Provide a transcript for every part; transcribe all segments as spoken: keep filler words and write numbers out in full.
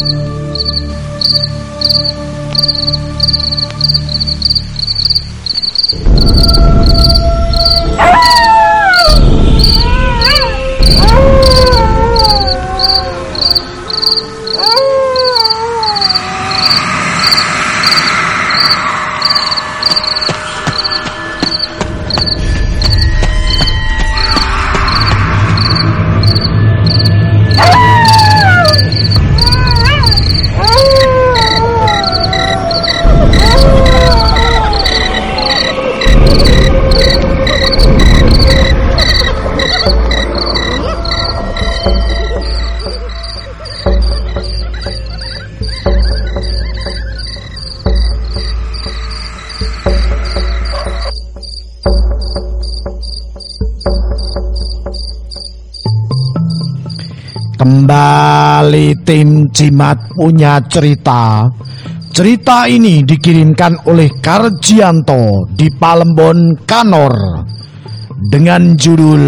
Kembali tim Jimat punya cerita. Cerita ini dikirimkan oleh Karjianto di Palembon Kanor dengan judul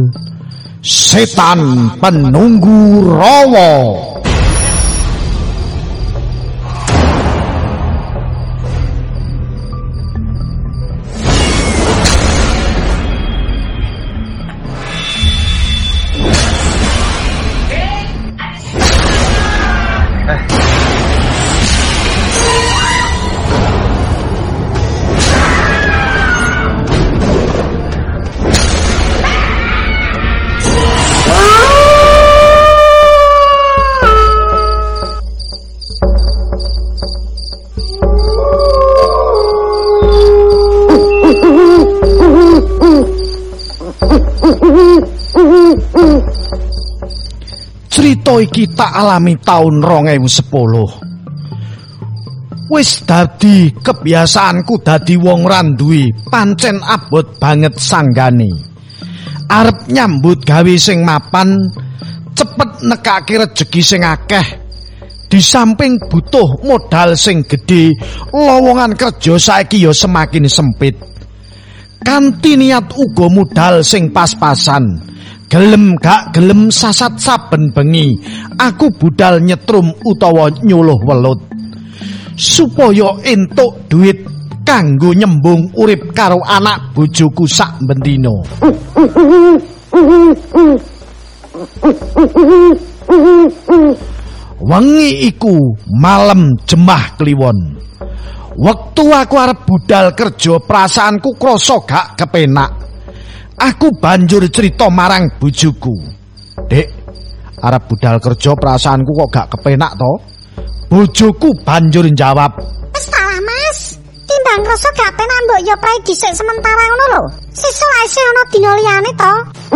Setan Penunggu Rawa. Cerita iki tak alami taun rong ewu sepuluh. Wis dadi kebiasaanku dadi wong randuwi pancen abot banget sanggane. Arep nyambut gawe sing mapan, cepet nekake rejeki sing akeh. Di samping butuh modal sing gedhe, lowongan kerja saiki ya semakin sempit. Kanthi niat uga modal sing pas-pasan. Gelem gak gelem sasat saben bengi, aku budal nyetrum utawa nyuluh welut supaya entuk duit kanggo nyembung urip karo anak bojoku sak bendina. Wengi iku malam jemah kliwon. Wektu aku arep budal kerja, perasaanku krasa gak kepenak. Aku banjur cerita marang bojoku. Dek, arep budal kerja perasaanku kok gak kepenak to? Bojoku banjur jawab, "Wis salah, Mas. Timbang krasa gak penak mbok yo prae dhisik sementara ngono lho. Sesuk isih ana dina liyane to."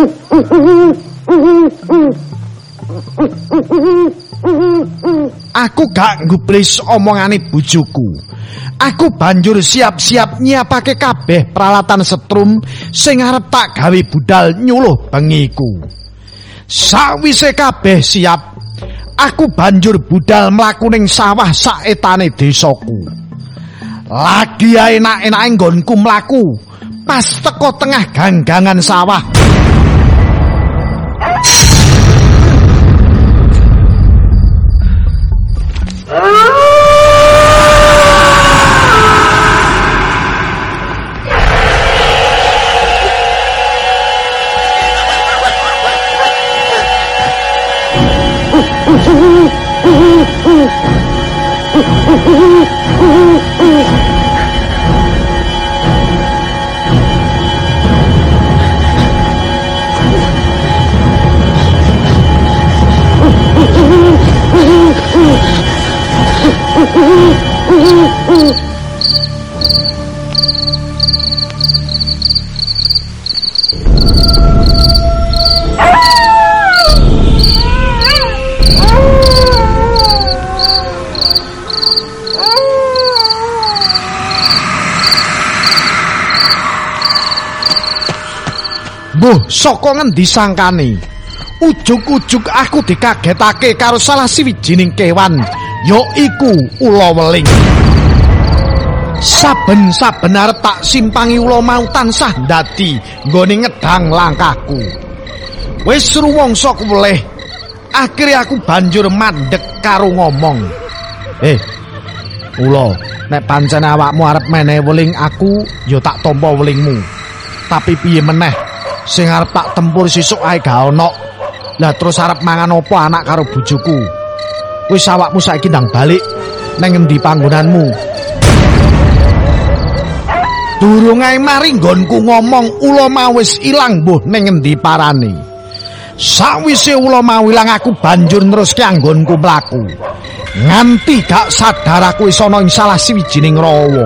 Aku gak nggubris omongane bojoku. Aku banjur siap-siap nyiapake kabeh peralatan setrum sing arep tak gawe budal nyuluh bengiku. Sawise kabeh siap, aku banjur budal mlaku ning sawah saetane desaku. Lagi enak-enake nggonku mlaku, pas teko tengah ganggangan sawah. Mbuh, saka ngendi sangkane? Ujug-ujug aku dikagetake karo salah siwijining kewan, yaiku ula weling. Saben-saben arep tak simpangi ula mau tansah ndadi nggone ngedang langkahku. Wis rumangsa kuleh, Akhirnya aku banjur mandek karo ngomong. Eh, Ula, nek pancen awakmu arep meneh weling aku, ya tak tampa welingmu. Tapi piye meneh, sing arep tak tempur sesuk ae gak ono. Lah terus arep mangan apa anak karo bojoku? Wis awakmu saiki ndang balik nang endi panggonanmu? Durung ae mari nggonku ngomong, ula mau wis ilang mbuh ning endi parane. Sawise ula mau ilang aku banjur neruske anggonku mlaku. Nganti gak sadar aku wis ana ing salah siwijining rawa.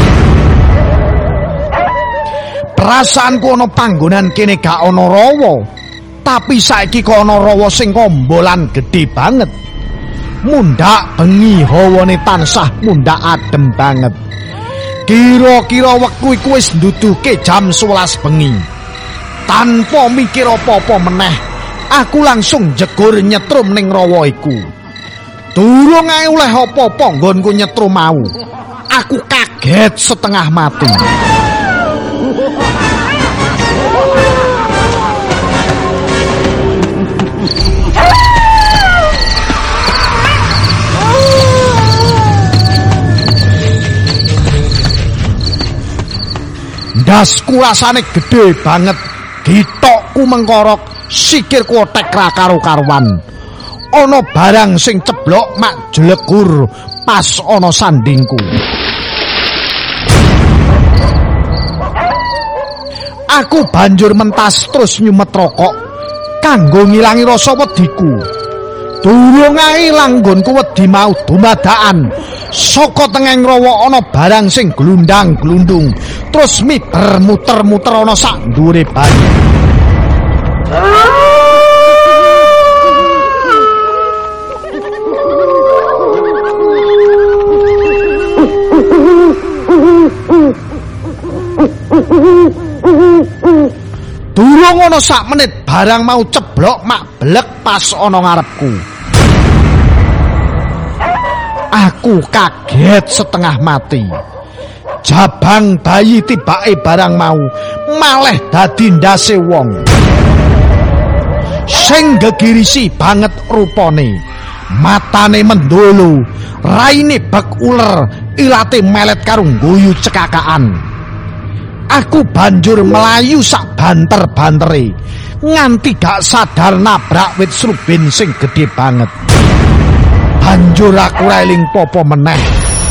Perasaanku ana panggonan kene gak ana rawa, tapi saiki kok ana rawa sing kombolan gedhe banget. Mundhak bengi hawane tansah mundhak adem banget. Kira-kira wektu iku wis nduduke jam sewelas bengi. Tanpa mikir apa-apa meneh, aku langsung jegur nyetrum ning rawa iku. Durung ae oleh apa-apa nggonku nyetrum mau, aku kaget setengah mati. Dasku rasane gede banget, gitokku mengkorok, sikirku otek ra karo-karuan. Ana barang sing ceblok mak jlegur pas ana sandingku. Aku banjur mentas terus nyumet rokok kanggo ngilangi rasa wediku. Durung ae langgonku wedi mau dumadakan, saka tengeng rawa ana barang sing glundang-glundung terus miber muter-muter ana sak ndhuure banyu. Durung ana sak menit barang mau ceblok mak blek pas ana ngarepku. Aku kaget setengah mati. Jabang bayi tibake barang mau maleh dadi ndase wong. Sing gegirisi banget rupane. Matane mendolo, raine bek uler, ilate melet karo ngguyu cekakaan. Aku banjur melayu sak banter-bantere nganti gak sadar nabrak wit srubin sing gede banget. Banjur aku reling popo meneh.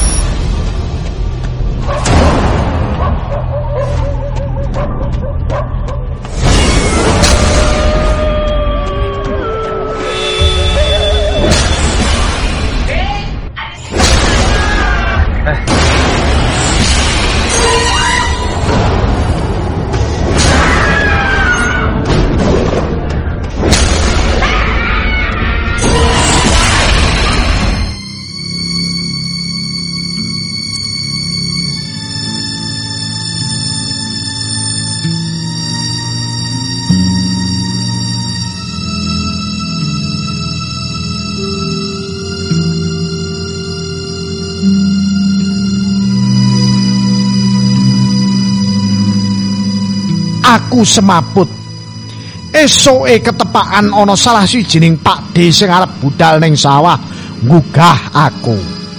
Aku semaput. Esoke ketepaan ana salah sijining pakde sing arep budal ning sawah nggugah aku.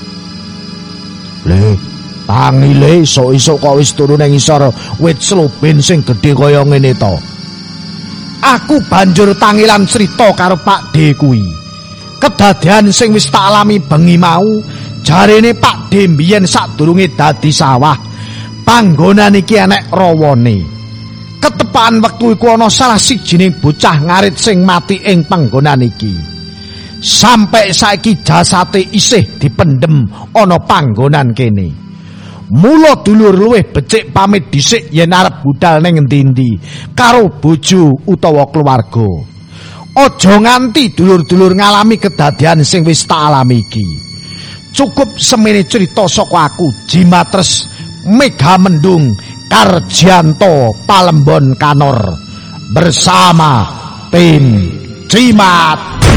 Le, tangi le esuk-esuk kok wis turu ning isor wit slobin sing gedhe kaya ngene to. Aku banjur tangilan crita karo pakde kuwi. Kedadian sing wis tak alami bengi mau, jarene pakde mbiyen sadurunge dadi sawah, panggonan iki enek rawane. Ketepaan wektu iku ana salah sijining bocah ngarit sing mati ing panggonan iki. Sampai saiki jasate isih dipendem ana panggonan kene. Mula dulur luwih becik pamit dhisik yen arep budal ning endi-endi karo bojo utawa keluarga. Aja nganti dulur-dulur ngalami kedadian sing wis tak alami iki. Cukup semene cerita saka aku, Jimatres Megamendung Karjianto Palembon Kanor bersama tim Cimat.